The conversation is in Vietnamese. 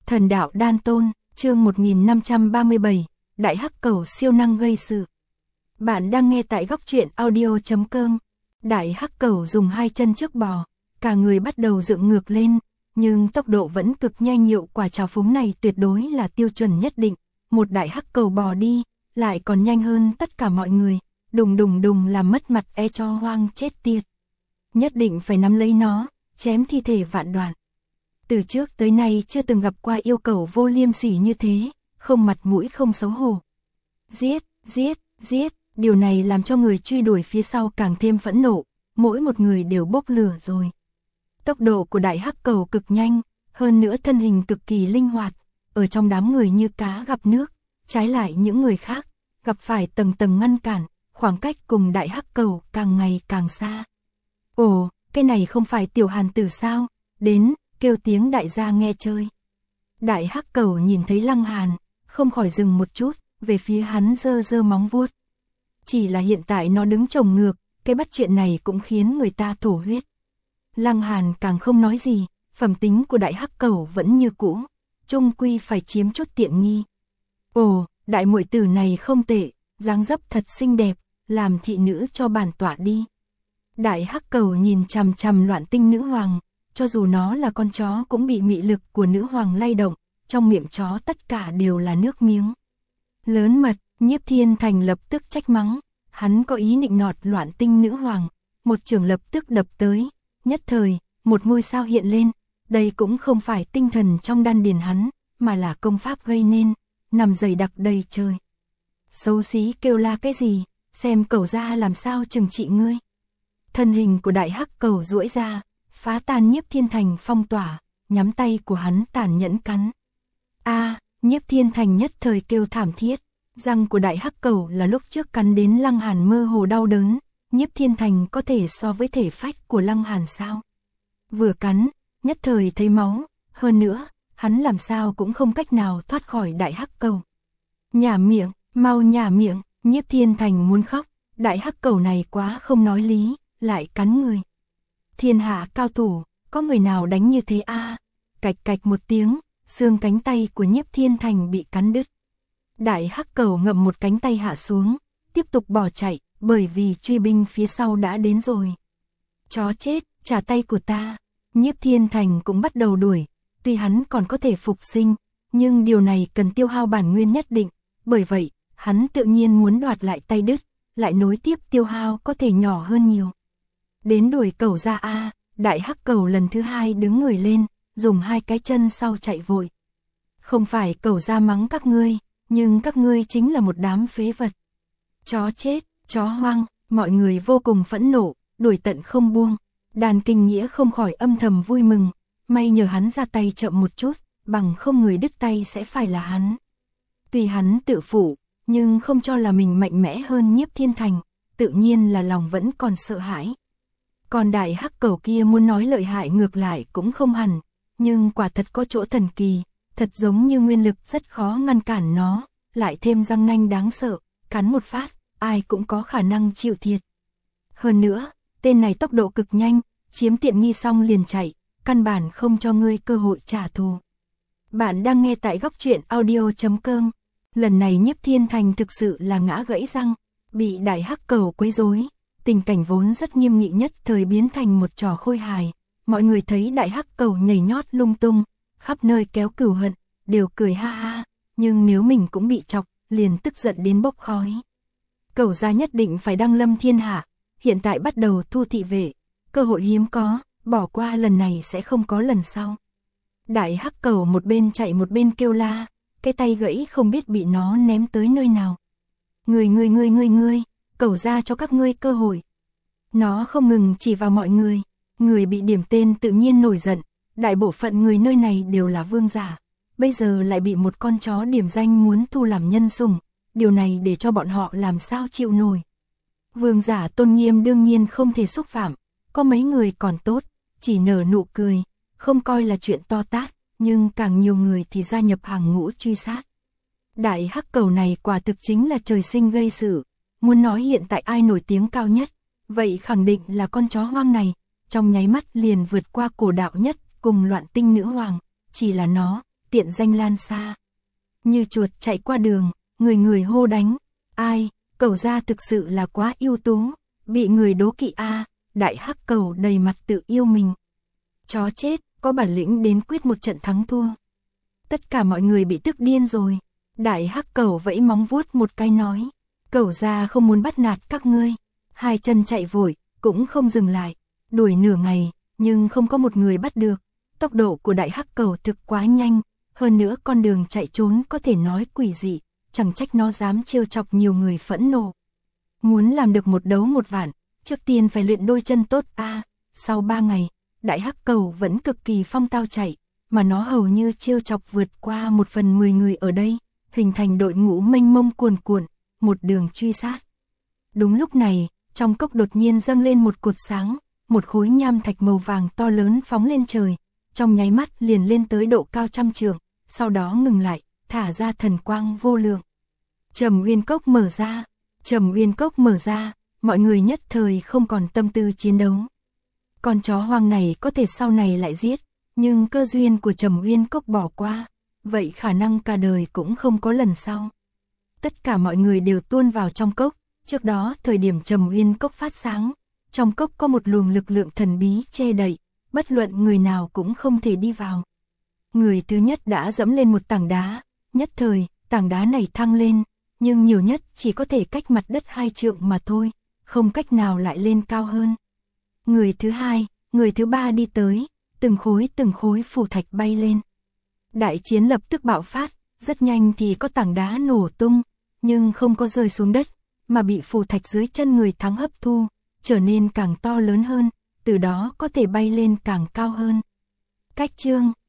Thần đạo đan tôn, chương 1537, Đại Hắc Cẩu siêu năng gây sự. Bạn đang nghe tại góc truyện audio.com. Đại Hắc Cẩu dùng hai chân trước bò, cả người bắt đầu dựng ngược lên, nhưng tốc độ vẫn cực nhanh. Hiệu quả trào phúng này tuyệt đối là tiêu chuẩn nhất định. Một đại hắc cẩu bò đi, lại còn nhanh hơn tất cả mọi người, đùng đùng đùng làm mất mặt cho hoang chết tiệt. Nhất định phải nắm lấy nó, chém thi thể vạn đoạn. Từ trước tới nay chưa từng gặp qua yêu cầu vô liêm sỉ như thế, không mặt mũi không xấu hổ. Giết, giết, giết, điều này làm cho người truy đuổi phía sau càng thêm phẫn nộ, mỗi một người đều bốc lửa rồi. Tốc độ của đại hắc cẩu cực nhanh, hơn nữa thân hình cực kỳ linh hoạt, ở trong đám người như cá gặp nước, trái lại những người khác, gặp phải tầng tầng ngăn cản, khoảng cách cùng đại hắc cẩu càng ngày càng xa. Ồ, cái này không phải tiểu hàn tử sao, đến, kêu tiếng đại gia nghe chơi. Đại hắc cẩu nhìn thấy Lăng Hàn, không khỏi dừng một chút, về phía hắn giơ giơ móng vuốt. Chỉ là hiện tại nó đứng chồng ngược, cái bắt chuyện này cũng khiến người ta thổ huyết. Lăng Hàn càng không nói gì, phẩm tính của đại hắc cẩu vẫn như cũ, chung quy phải chiếm chút tiện nghi. Ồ, đại muội tử này không tệ, dáng dấp thật xinh đẹp, làm thị nữ cho bản tọa đi. Đại hắc cẩu nhìn chằm chằm Loạn Tinh nữ hoàng, cho dù nó là con chó cũng bị mị lực của nữ hoàng lay động, trong miệng chó tất cả đều là nước miếng. Lớn mật, Nhiếp Thiên Thành lập tức trách mắng, hắn có ý nịnh nọt Loạn Tinh nữ hoàng, một chưởng lập tức đập tới, nhất thời, một ngôi sao hiện lên, đây cũng không phải tinh thần trong đan điền hắn, mà là công pháp gây nên, nằm dày đặc đầy trời. Xấu xí kêu la cái gì, xem cẩu ra làm sao trừng trị ngươi. Thân hình của đại hắc cẩu duỗi ra, phá tan Nhiếp Thiên Thành phong tỏa, nhắm tay của hắn tàn nhẫn cắn. Nhiếp Thiên Thành nhất thời kêu thảm thiết, răng của đại hắc cẩu là lúc trước cắn đến Lăng Hàn mơ hồ đau đớn, Nhiếp Thiên Thành có thể so với thể phách của Lăng Hàn sao? Vừa cắn, nhất thời thấy máu, hơn nữa, hắn làm sao cũng không cách nào thoát khỏi đại hắc cẩu. Nhả miệng, mau nhả miệng, Nhiếp Thiên Thành muốn khóc, đại hắc cẩu này quá không nói lý, lại cắn người. Thiên hạ cao thủ, có người nào đánh như thế a? Cạch cạch một tiếng, xương cánh tay của Nhiếp Thiên Thành bị cắn đứt. Đại hắc cẩu ngậm một cánh tay hạ xuống, tiếp tục bỏ chạy, bởi vì truy binh phía sau đã đến rồi. Chó chết, trả tay của ta. Nhiếp Thiên Thành cũng bắt đầu đuổi, tuy hắn còn có thể phục sinh, nhưng điều này cần tiêu hao bản nguyên nhất định, bởi vậy, hắn tự nhiên muốn đoạt lại tay đứt, lại nối tiếp tiêu hao có thể nhỏ hơn nhiều. Đến đuổi cẩu ra a, đại hắc cẩu lần thứ hai đứng người lên, dùng hai cái chân sau chạy vội. Không phải cẩu ra mắng các ngươi, nhưng các ngươi chính là một đám phế vật. Chó chết, chó hoang, mọi người vô cùng phẫn nộ, đuổi tận không buông. Đàn Kinh Nghĩa không khỏi âm thầm vui mừng, may nhờ hắn ra tay chậm một chút, bằng không người đứt tay sẽ phải là hắn. Tuy hắn tự phụ, nhưng không cho là mình mạnh mẽ hơn Nhiếp Thiên Thành, tự nhiên là lòng vẫn còn sợ hãi. Còn đại hắc cẩu kia muốn nói lợi hại ngược lại cũng không hẳn, nhưng quả thật có chỗ thần kỳ, thật giống như nguyên lực rất khó ngăn cản nó, lại thêm răng nanh đáng sợ, cắn một phát, ai cũng có khả năng chịu thiệt. Hơn nữa, tên này tốc độ cực nhanh, chiếm tiện nghi xong liền chạy, căn bản không cho ngươi cơ hội trả thù. Bạn đang nghe tại góc truyện audio.com. Lần này Nhiếp Thiên Thành thực sự là ngã gãy răng, bị đại hắc cẩu quấy rối, tình cảnh vốn rất nghiêm nghị nhất thời biến thành một trò khôi hài. Mọi người thấy đại hắc cẩu nhảy nhót lung tung, khắp nơi kéo cừu hận, đều cười ha ha, nhưng nếu mình cũng bị chọc, liền tức giận đến bốc khói. Cẩu gia nhất định phải đăng lâm thiên hạ, hiện tại bắt đầu thu thị vệ, cơ hội hiếm có, bỏ qua lần này sẽ không có lần sau. Đại hắc cẩu một bên chạy một bên kêu la, cái tay gãy không biết bị nó ném tới nơi nào. Ngươi, cẩu gia cho các ngươi cơ hội. Nó không ngừng chỉ vào mọi người, người bị điểm tên tự nhiên nổi giận, đại bộ phận người nơi này đều là vương giả, bây giờ lại bị một con chó điểm danh muốn thu làm nhân sủng, điều này để cho bọn họ làm sao chịu nổi. Vương giả tôn nghiêm đương nhiên không thể xúc phạm, có mấy người còn tốt, chỉ nở nụ cười, không coi là chuyện to tát, nhưng càng nhiều người thì gia nhập hàng ngũ truy sát. Đại hắc cẩu này quả thực chính là trời sinh gây sự, muốn nói hiện tại ai nổi tiếng cao nhất, vậy khẳng định là con chó hoang này, trong nháy mắt liền vượt qua cổ đạo nhất cùng Loạn Tinh nữ hoàng, chỉ là nó, tiện danh lan xa. Như chuột chạy qua đường, người người hô đánh. Ai, Cẩu gia thực sự là quá ưu tú, bị người đố kỵ a. Đại hắc cẩu đầy mặt tự yêu mình. Chó chết, có bản lĩnh đến quyết một trận thắng thua. Tất cả mọi người bị tức điên rồi. Đại hắc cẩu vẫy móng vuốt một cái nói. Cẩu gia không muốn bắt nạt các ngươi. Hai chân chạy vội, cũng không dừng lại. Đuổi nửa ngày, nhưng không có một người bắt được. Tốc độ của đại hắc cẩu thực quá nhanh. Hơn nữa con đường chạy trốn có thể nói quỷ dị. Chẳng trách nó dám trêu chọc nhiều người phẫn nộ. Muốn làm được một đấu một vạn, trước tiên phải luyện đôi chân tốt a. Sau 3 ngày, đại hắc cẩu vẫn cực kỳ phong tao chạy, mà nó hầu như trêu chọc vượt qua 1/10 người ở đây, hình thành đội ngũ mênh mông cuồn cuộn, một đường truy sát. Đúng lúc này, trong cốc đột nhiên dâng lên một cột sáng, một khối nham thạch màu vàng to lớn phóng lên trời, trong nháy mắt liền lên tới độ cao 100 trượng, sau đó ngừng lại, thả ra thần quang vô lượng. Trầm Uyên Cốc mở ra, Trầm Uyên Cốc mở ra, mọi người nhất thời không còn tâm tư chiến đấu. Con chó hoang này có thể sau này lại giết, nhưng cơ duyên của Trầm Uyên Cốc bỏ qua, vậy khả năng cả đời cũng không có lần sau. Tất cả mọi người đều tuôn vào trong cốc, trước đó thời điểm Trầm Uyên Cốc phát sáng, trong cốc có một luồng lực lượng thần bí che đậy, bất luận người nào cũng không thể đi vào. Người thứ nhất đã dẫm lên một tảng đá, nhất thời, tảng đá này thăng lên, nhưng nhiều nhất chỉ có thể cách mặt đất 2 trượng mà thôi, không cách nào lại lên cao hơn. Người thứ hai, người thứ ba đi tới, từng khối phù thạch bay lên. Đại chiến lập tức bạo phát, rất nhanh thì có tảng đá nổ tung, nhưng không có rơi xuống đất, mà bị phù thạch dưới chân người thắng hấp thu, trở nên càng to lớn hơn, từ đó có thể bay lên càng cao hơn. Cách chương